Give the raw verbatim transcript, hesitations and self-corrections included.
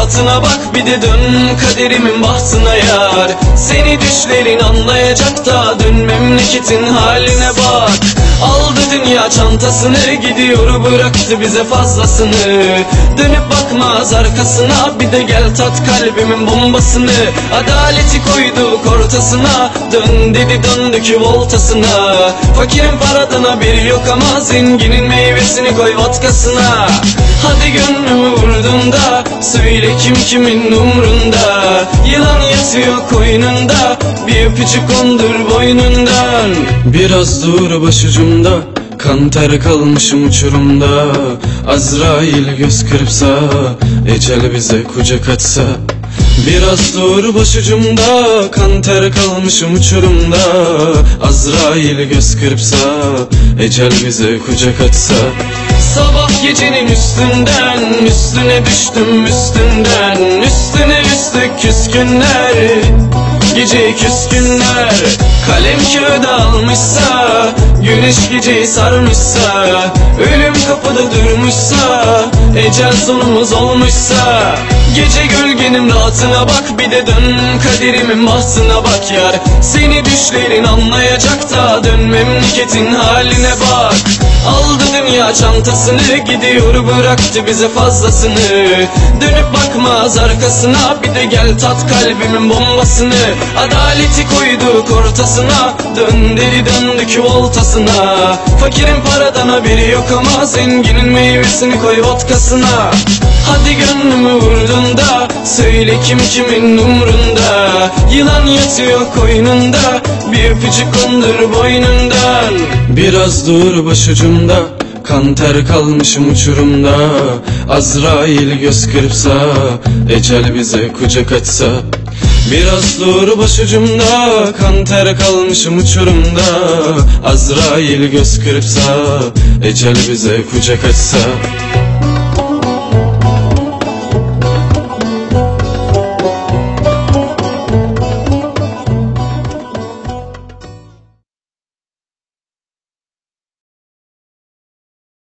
rahatına bak, bir de dön kaderimin bahtına yar. Seni düşlerin anlayacak da dön memleketin haline bak. Aldı dünya çantasını, gidiyor bıraktı bize fazlasını. Dönüp bakmaz arkasına, bir de gel tat kalbimin bombasını. Adaleti koyduk ortasına, dön dedi döndük voltasına. Fakirin paradan haberi yok ama zenginin meyvesini koy vodkasına. Hadi gönlümü vurdun da söyle kim kimin umrunda. Yılan yatıyor koynunda, bir öpücük kondur boynundan. Biraz dur başucumda, kan ter kalmışım uçurumda. Azrail göz kırpsa, ecel bize kucak açsa. Biraz dur başucumda, kan ter kalmışım uçurumda. Azrail göz kırpsa, ecel bize kucak açsa. Sabah gecenin üstünden, üstüne düştüm üstünden. Üstüne üstlük küskünler, gece küskünler. Kalem kağıda almışsa, güneş geceyi sarmışsa. Ölüm kapıda durmuşsa, ecel sonumuz olmuşsa. Gece gölgenin rahatına bak, bir de dön kaderimin bahtına bak yar. Seni düşlerin anlayacak da dön memleketin haline bak. Aldı dünya çantasını, gidiyor bıraktı bize fazlasını. Dönüp bakmaz arkasına, bir de gel tat kalbimin bombasını. Adaleti koyduk ortasına, dön deli döndük voltasına. Fakirin paradan haberi yok ama zenginin meyvesini koy vodkasına. Hadi gönlümü vurdun da söyle kim kimin umrunda. Yılan yatıyor koynunda, bir öpücük kondur boynundan. Biraz dur başucumda, kan ter kalmışım uçurumda. Azrail göz kırpsa, ecel bize kucak açsa. Biraz dur başucumda, kan ter kalmışım uçurumda. Azrail göz kırpsa, ecel bize kucak açsa.